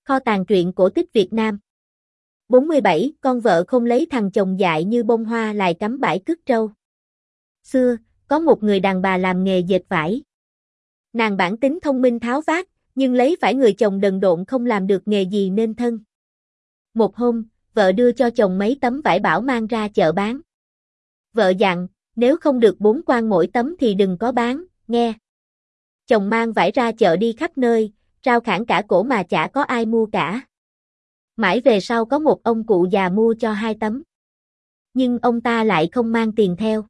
Kho tàng truyện cổ tích Việt Nam. 47. Con vợ không lấy thằng chồng dại như bông hoa lại cắm bãi cứt trâu. Xưa, có một người đàn bà làm nghề dệt vải. Nàng bản tính thông minh tháo vát, nhưng lấy phải người chồng đần độn không làm được nghề gì nên thân. Một hôm, vợ đưa cho chồng mấy tấm vải bảo mang ra chợ bán. Vợ dặn, nếu không được 4 quan mỗi tấm thì đừng có bán, nghe. Chồng mang vải ra chợ đi khắp nơi, rao khản cả cổ mà chả có ai mua cả. Mãi về sau có một ông cụ già mua cho 2 tấm. Nhưng ông ta lại không mang tiền theo.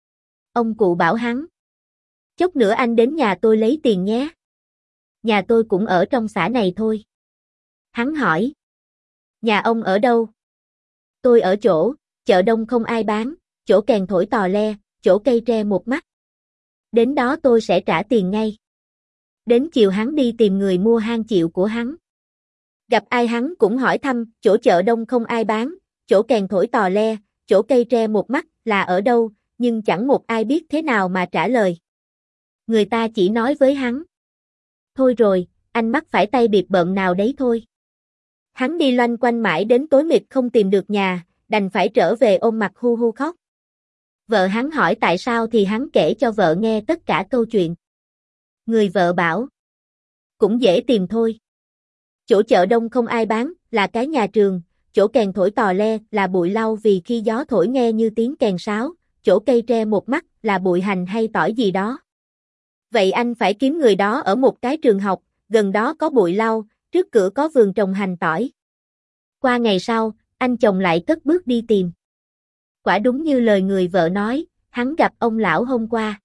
Ông cụ bảo hắn: chốc nữa anh đến nhà tôi lấy tiền nhé. Nhà tôi cũng ở trong xã này thôi. Hắn hỏi: nhà ông ở đâu? Tôi ở chỗ, chợ đông không ai bán, chỗ kèn thổi tò le, chỗ cây tre một mắt. Đến đó tôi sẽ trả tiền ngay. Đến chiều hắn đi tìm người mua hang chịu của hắn. Gặp ai hắn cũng hỏi thăm, chỗ chợ đông không ai bán, chỗ kèn thổi tò le, chỗ cây tre một mắt là ở đâu, nhưng chẳng một ai biết thế nào mà trả lời. Người ta chỉ nói với hắn: thôi rồi, anh mắc phải tay biệt bợm nào đấy thôi. Hắn đi loanh quanh mãi đến tối mịt không tìm được nhà, đành phải trở về ôm mặt hu hu khóc. Vợ hắn hỏi tại sao thì hắn kể cho vợ nghe tất cả câu chuyện. Người vợ bảo: cũng dễ tìm thôi. Chỗ chợ đông không ai bán là cái nhà trường, chỗ kèn thổi tò le là bụi lau vì khi gió thổi nghe như tiếng kèn sáo, chỗ cây tre một mắt là bụi hành hay tỏi gì đó. Vậy anh phải kiếm người đó ở một cái trường học, gần đó có bụi lau, trước cửa có vườn trồng hành tỏi. Qua ngày sau, anh chồng lại cất bước đi tìm. Quả đúng như lời người vợ nói, hắn gặp ông lão hôm qua.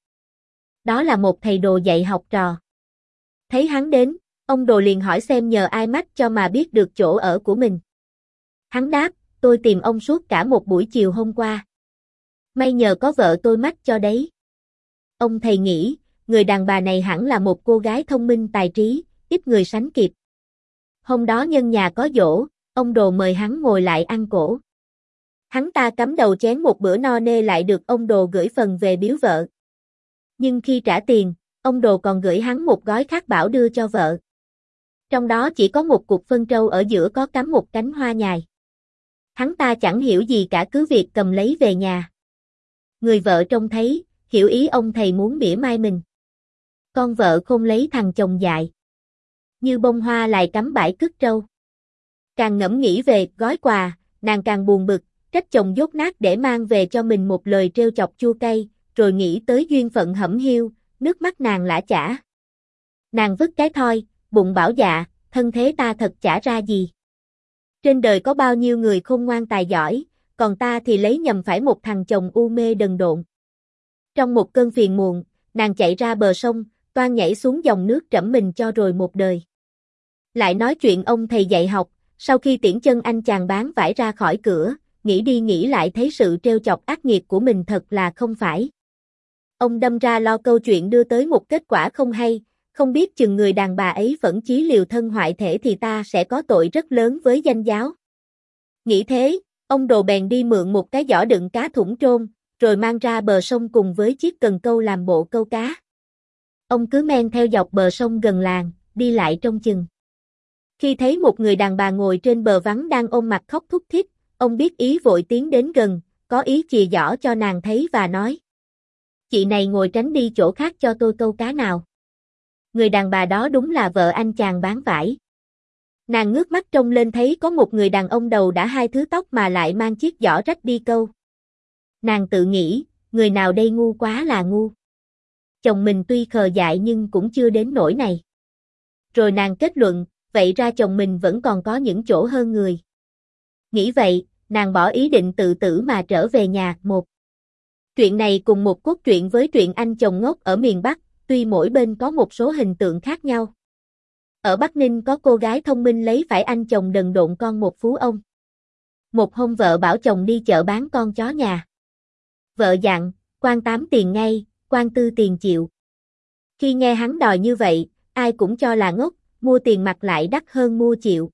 Đó là một thầy đồ dạy học trò. Thấy hắn đến, ông đồ liền hỏi xem nhờ ai mách cho mà biết được chỗ ở của mình. Hắn đáp: tôi tìm ông suốt cả một buổi chiều hôm qua. May nhờ có vợ tôi mách cho đấy. Ông thầy nghĩ, người đàn bà này hẳn là một cô gái thông minh tài trí, ít người sánh kịp. Hôm đó nhân nhà có giỗ, ông đồ mời hắn ngồi lại ăn cỗ. Hắn ta cắm đầu chén một bữa no nê lại được ông đồ gửi phần về biếu vợ. Nhưng khi trả tiền, ông đồ còn gửi hắn một gói khác bảo đưa cho vợ. Trong đó chỉ có một cục phân trâu ở giữa có cắm một cánh hoa nhài. Hắn ta chẳng hiểu gì cả cứ việc cầm lấy về nhà. Người vợ trông thấy, hiểu ý ông thầy muốn mỉa mai mình. Con vợ không lấy thằng chồng dại như bông hoa lại cắm bãi cứt trâu. Càng ngẫm nghĩ về gói quà, nàng càng buồn bực, trách chồng dốt nát để mang về cho mình một lời trêu chọc chua cay, rồi nghĩ tới duyên phận hẩm hiu, nước mắt nàng lã chả. Nàng vứt cái thoi, bụng bảo dạ, thân thế ta thật chả ra gì. Trên đời có bao nhiêu người khôn ngoan tài giỏi, còn ta thì lấy nhầm phải một thằng chồng u mê đần độn. Trong một cơn phiền muộn, nàng chạy ra bờ sông, toan nhảy xuống dòng nước trẫm mình cho rồi một đời. Lại nói chuyện ông thầy dạy học, sau khi tiễn chân anh chàng bán vải ra khỏi cửa, nghĩ đi nghĩ lại thấy sự trêu chọc ác nghiệt của mình thật là không phải. Ông đâm ra lo câu chuyện đưa tới một kết quả không hay, không biết chừng người đàn bà ấy phẫn chí liều thân hoại thể thì ta sẽ có tội rất lớn với danh giáo. Nghĩ thế, ông đồ bèn đi mượn một cái giỏ đựng cá thủng trôn, rồi mang ra bờ sông cùng với chiếc cần câu làm bộ câu cá. Ông cứ men theo dọc bờ sông gần làng, đi lại trông chừng. Khi thấy một người đàn bà ngồi trên bờ vắng đang ôm mặt khóc thút thít, ông biết ý vội tiến đến gần, có ý chìa giỏ cho nàng thấy và nói: chị này ngồi tránh đi chỗ khác cho tôi câu cá nào. Người đàn bà đó đúng là vợ anh chàng bán vải. Nàng ngước mắt trông lên thấy có một người đàn ông đầu đã 2 thứ tóc mà lại mang chiếc giỏ rách đi câu. Nàng tự nghĩ, người nào đây ngu quá là ngu. Chồng mình tuy khờ dại nhưng cũng chưa đến nỗi này. Rồi nàng kết luận, vậy ra chồng mình vẫn còn có những chỗ hơn người. Nghĩ vậy, nàng bỏ ý định tự tử mà trở về nhà. Một chuyện này cùng một cốt truyện với truyện Anh chồng ngốc ở miền Bắc, tuy mỗi bên có một số hình tượng khác nhau. Ở Bắc Ninh có cô gái thông minh lấy phải anh chồng đần độn con một phú ông. Một hôm vợ bảo chồng đi chợ bán con chó nhà. Vợ dặn, quan 8 tiền ngay, quan 4 tiền chịu. Khi nghe hắn đòi như vậy, ai cũng cho là ngốc, mua tiền mặt lại đắt hơn mua chịu.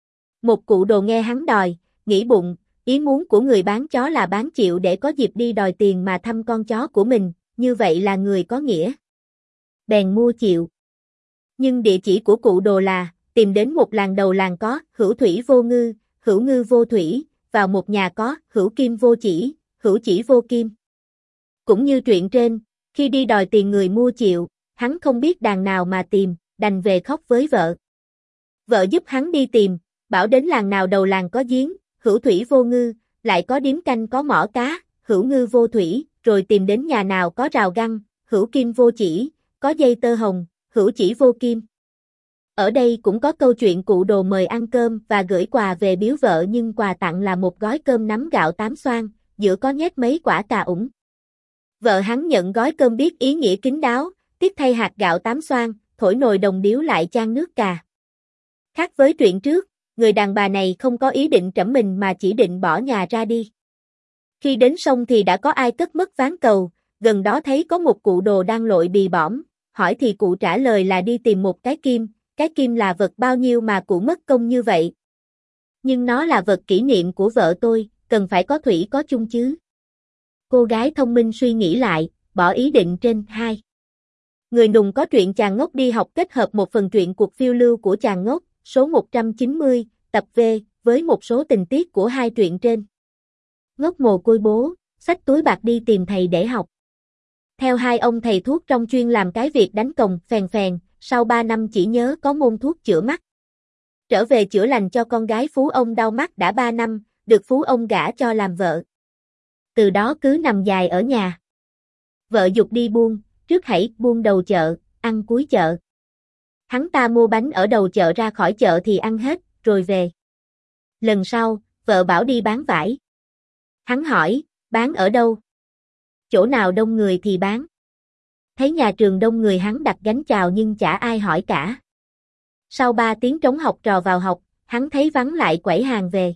Một cụ đồ nghe hắn đòi, nghĩ bụng, ý muốn của người bán chó là bán chịu để có dịp đi đòi tiền mà thăm con chó của mình, như vậy là người có nghĩa. Bèn mua chịu. Nhưng địa chỉ của cụ đồ là tìm đến một làng đầu làng có hữu thủy vô ngư, hữu ngư vô thủy, vào một nhà có hữu kim vô chỉ, hữu chỉ vô kim. Cũng như truyện trên, khi đi đòi tiền người mua chịu, hắn không biết đàn nào mà tìm, đành về khóc với vợ. Vợ giúp hắn đi tìm, bảo đến làng nào đầu làng có giếng, hữu thủy vô ngư, lại có điếm canh có mỏ cá, hữu ngư vô thủy, rồi tìm đến nhà nào có rào găng, hữu kim vô chỉ, có dây tơ hồng, hữu chỉ vô kim. Ở đây cũng có câu chuyện cụ đồ mời ăn cơm và gửi quà về biếu vợ nhưng quà tặng là một gói cơm nắm gạo 8 xoang, giữa có nhét mấy quả cà ủng. Vợ hắn nhận gói cơm biết ý nghĩa kín đáo, tiếc thay hạt gạo 8 xoang, thổi nồi đồng điếu lại chan nước cà. Khác với chuyện trước, người đàn bà này không có ý định trẫm mình mà chỉ định bỏ nhà ra đi. Khi đến sông thì đã có ai cất mất ván cầu, gần đó thấy có một cụ đồ đang lội bì bõm, hỏi thì cụ trả lời là đi tìm một cái kim là vật bao nhiêu mà cụ mất công như vậy. Nhưng nó là vật kỷ niệm của vợ tôi, cần phải có thủy có chung chứ. Cô gái thông minh suy nghĩ lại, bỏ ý định trên. 2. Người nùng có truyện chàng ngốc đi học kết hợp một phần truyện cuộc phiêu lưu của chàng ngốc, số 190, tập V, với một số tình tiết của hai truyện trên. Ngốc mồ côi bố, xách túi bạc đi tìm thầy để học. Theo hai ông thầy thuốc trong chuyên làm cái việc đánh còng phèn phèn, sau 3 năm chỉ nhớ có môn thuốc chữa mắt. Trở về chữa lành cho con gái phú ông đau mắt đã 3 năm, được phú ông gả cho làm vợ. Từ đó cứ nằm dài ở nhà. Vợ giục đi buôn, trước hãy buôn đầu chợ, ăn cuối chợ. Hắn ta mua bánh ở đầu chợ ra khỏi chợ thì ăn hết, rồi về. Lần sau, vợ bảo đi bán vải. Hắn hỏi, bán ở đâu? Chỗ nào đông người thì bán. Thấy nhà trường đông người hắn đặt gánh chào nhưng chả ai hỏi cả. Sau 3 tiếng trống học trò vào học, hắn thấy vắng lại quẩy hàng về.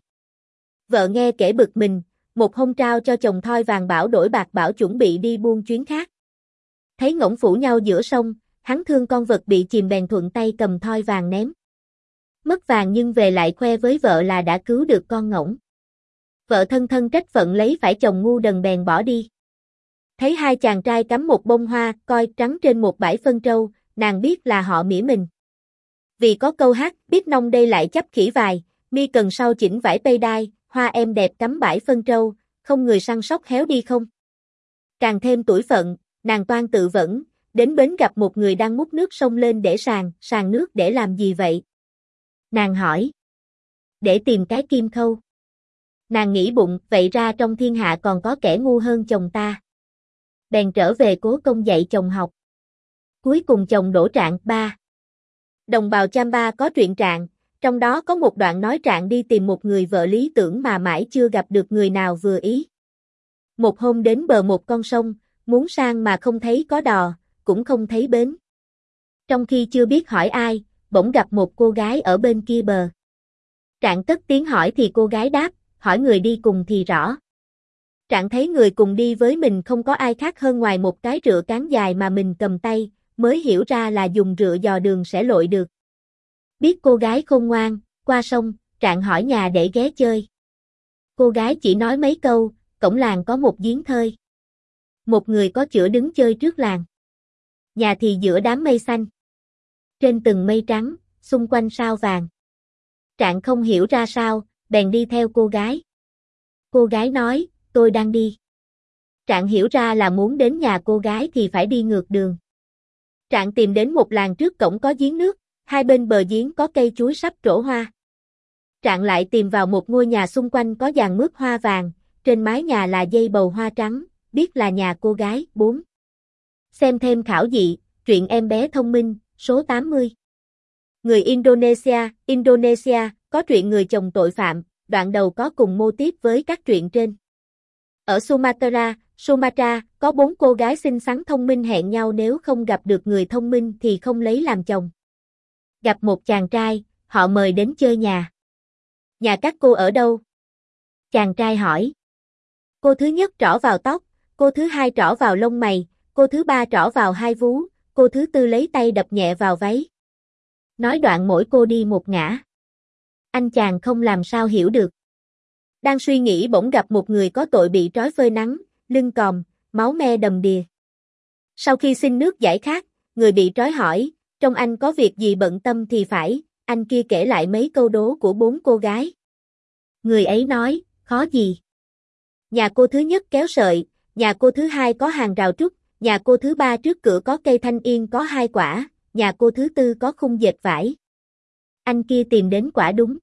Vợ nghe kể bực mình, một hôm trao cho chồng thoi vàng bảo đổi bạc bảo chuẩn bị đi buôn chuyến khác. Thấy ngỗng phủ nhau giữa sông, hắn thương con vật bị chìm bèn thuận tay cầm thoi vàng ném. Mất vàng nhưng về lại khoe với vợ là đã cứu được con ngỗng. Vợ thân thân trách phận lấy phải chồng ngu đần bèn bỏ đi. Thấy hai chàng trai cắm một bông hoa coi trắng trên một bãi phân trâu, nàng biết là họ mỉa mình. Vì có câu hát biết nông đây lại chấp khỉ vài, mi cần sau chỉnh vải pây đai, hoa em đẹp cắm bãi phân trâu, không người săn sóc héo đi không. Càng thêm tủi phận, nàng toan tự vẫn, đến bến gặp một người đang múc nước sông lên để sàn nước để làm gì vậy? Nàng hỏi. Để tìm cái kim khâu. Nàng nghĩ bụng, vậy ra trong thiên hạ còn có kẻ ngu hơn chồng ta. Bèn trở về cố công dạy chồng học. Cuối cùng chồng đổ trạng. 3. Đồng bào Chamba có truyện Trạng, trong đó có một đoạn nói Trạng đi tìm một người vợ lý tưởng mà mãi chưa gặp được người nào vừa ý. Một hôm đến bờ một con sông, muốn sang mà không thấy có đò, cũng không thấy bến. Trong khi chưa biết hỏi ai, bỗng gặp một cô gái ở bên kia bờ. Trạng cất tiếng hỏi thì cô gái đáp, hỏi người đi cùng thì rõ. Trạng thấy người cùng đi với mình không có ai khác hơn ngoài một cái rựa cán dài mà mình cầm tay, mới hiểu ra là dùng rựa dò đường sẽ lội được. Biết cô gái khôn ngoan, qua sông, Trạng hỏi nhà để ghé chơi. Cô gái chỉ nói mấy câu, cổng làng có một giếng thơi. Một người có chửa đứng chơi trước làng. Nhà thì giữa đám mây xanh. Trên từng mây trắng, xung quanh sao vàng. Trạng không hiểu ra sao, bèn đi theo cô gái. Cô gái nói, tôi đang đi. Trạng hiểu ra là muốn đến nhà cô gái thì phải đi ngược đường. Trạng tìm đến một làng trước cổng có giếng nước, hai bên bờ giếng có cây chuối sắp trổ hoa. Trạng lại tìm vào một ngôi nhà xung quanh có giàn mướt hoa vàng, trên mái nhà là dây bầu hoa trắng, biết là nhà cô gái. 4. Xem thêm khảo dị, truyện em bé thông minh, số 80. Người Indonesia, có truyện người chồng tội phạm, đoạn đầu có cùng mô típ với các truyện trên. Ở Sumatra, có 4 cô gái xinh xắn thông minh hẹn nhau nếu không gặp được người thông minh thì không lấy làm chồng. Gặp một chàng trai, họ mời đến chơi nhà. Nhà các cô ở đâu? Chàng trai hỏi. Cô thứ nhất trỏ vào tóc, cô thứ hai trỏ vào lông mày, cô thứ ba trỏ vào hai vú, cô thứ tư lấy tay đập nhẹ vào váy. Nói đoạn mỗi cô đi một ngã. Anh chàng không làm sao hiểu được. Đang suy nghĩ bỗng gặp một người có tội bị trói phơi nắng, lưng còm, máu me đầm đìa. Sau khi xin nước giải khát, người bị trói hỏi, trong anh có việc gì bận tâm thì phải, anh kia kể lại mấy câu đố của 4 cô gái. Người ấy nói, khó gì? Nhà cô thứ nhất kéo sợi, nhà cô thứ hai có hàng rào trúc, nhà cô thứ ba trước cửa có cây thanh yên có 2 quả, nhà cô thứ tư có khung dệt vải. Anh kia tìm đến quả đúng.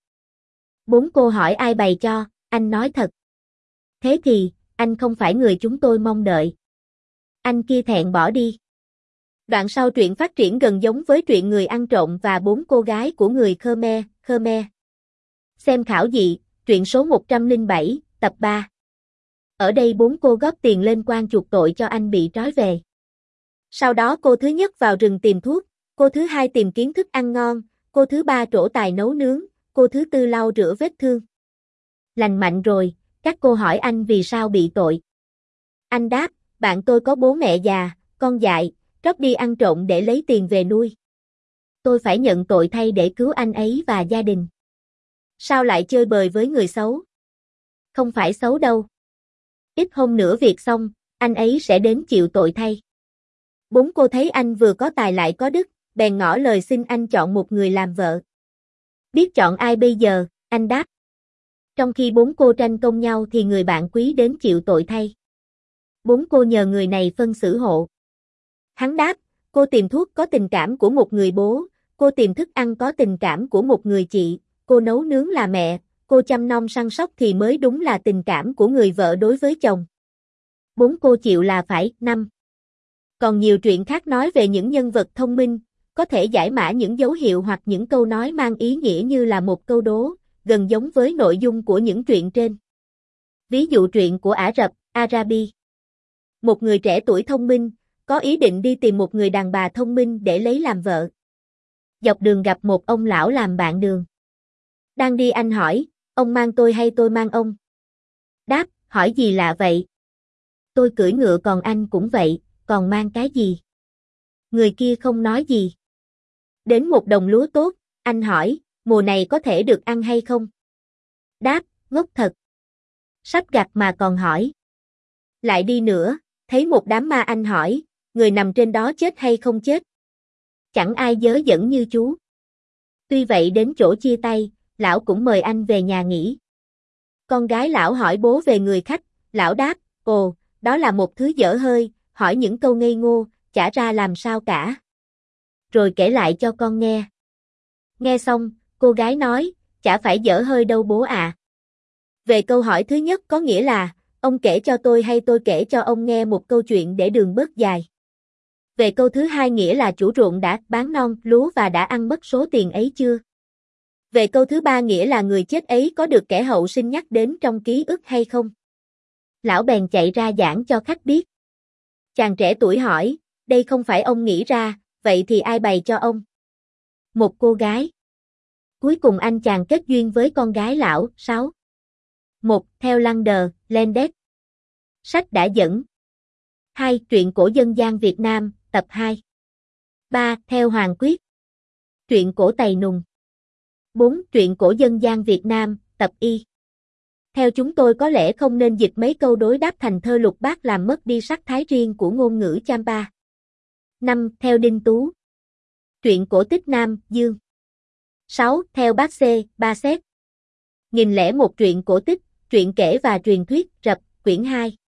4 cô hỏi ai bày cho, anh nói thật. Thế thì, anh không phải người chúng tôi mong đợi. Anh kia thẹn bỏ đi. Đoạn sau truyện phát triển gần giống với truyện Người ăn trộm và 4 cô gái của người Khmer. Xem khảo dị, truyện số 107, tập 3. Ở đây 4 cô góp tiền lên quan chuộc tội cho anh bị trói về. Sau đó cô thứ nhất vào rừng tìm thuốc, cô thứ hai tìm kiến thức ăn ngon, cô thứ ba trổ tài nấu nướng, cô thứ tư lau rửa vết thương. Lành mạnh rồi, các cô hỏi anh vì sao bị tội. Anh đáp, bạn tôi có bố mẹ già, con dại, trót đi ăn trộm để lấy tiền về nuôi. Tôi phải nhận tội thay để cứu anh ấy và gia đình. Sao lại chơi bời với người xấu? Không phải xấu đâu. Ít hôm nữa việc xong, anh ấy sẽ đến chịu tội thay. 4 cô thấy anh vừa có tài lại có đức, bèn ngỏ lời xin anh chọn một người làm vợ. Biết chọn ai bây giờ, anh đáp. Trong khi 4 cô tranh công nhau thì người bạn quý đến chịu tội thay. 4 cô nhờ người này phân xử hộ. Hắn đáp, cô tìm thuốc có tình cảm của một người bố, cô tìm thức ăn có tình cảm của một người chị, cô nấu nướng là mẹ, cô chăm nom săn sóc thì mới đúng là tình cảm của người vợ đối với chồng. 4 cô chịu là phải. 5. Còn nhiều truyện khác nói về những nhân vật thông minh, có thể giải mã những dấu hiệu hoặc những câu nói mang ý nghĩa như là một câu đố, gần giống với nội dung của những truyện trên. Ví dụ truyện của Ả Rập, Arabi. Một người trẻ tuổi thông minh, có ý định đi tìm một người đàn bà thông minh để lấy làm vợ. Dọc đường gặp một ông lão làm bạn đường. Đang đi anh hỏi, ông mang tôi hay tôi mang ông? Đáp, hỏi gì lạ vậy? Tôi cưỡi ngựa còn anh cũng vậy, còn mang cái gì? Người kia không nói gì. Đến một đồng lúa tốt, anh hỏi, mùa này có thể được ăn hay không? Đáp, ngốc thật. Sắp gặt mà còn hỏi. Lại đi nữa, thấy một đám ma anh hỏi, người nằm trên đó chết hay không chết? Chẳng ai dớ dẫn như chú. Tuy vậy đến chỗ chia tay, lão cũng mời anh về nhà nghỉ. Con gái lão hỏi bố về người khách, lão đáp, ồ, đó là một thứ dở hơi, hỏi những câu ngây ngô, chả ra làm sao cả. Rồi kể lại cho con nghe. Nghe xong, cô gái nói, chả phải dở hơi đâu bố ạ. Về câu hỏi thứ nhất có nghĩa là, ông kể cho tôi hay tôi kể cho ông nghe một câu chuyện để đường bớt dài. Về câu thứ hai nghĩa là chủ ruộng đã bán non lúa và đã ăn mất số tiền ấy chưa? Về câu thứ ba nghĩa là người chết ấy có được kẻ hậu sinh nhắc đến trong ký ức hay không? Lão bèn chạy ra giảng cho khách biết. Chàng trẻ tuổi hỏi, đây không phải ông nghĩ ra, vậy thì ai bày cho ông? Một cô gái. Cuối cùng anh chàng kết duyên với con gái lão. 6. 1. Theo Lander, Landes. Sách đã dẫn. 2. Truyện cổ dân gian Việt Nam, tập 2. 3. Theo Hoàng Quyết. Truyện cổ Tày Nùng. 4. Truyện cổ dân gian Việt Nam, tập Y. Theo chúng tôi có lẽ không nên dịch mấy câu đối đáp thành thơ lục bát làm mất đi sắc thái riêng của ngôn ngữ Champa. 5. Theo Đinh Tú. Truyện cổ tích Nam, Dương. 6. Theo Bác C, Ba Xét. 1001 truyện cổ tích, truyện kể và truyền thuyết, Rập, quyển 2.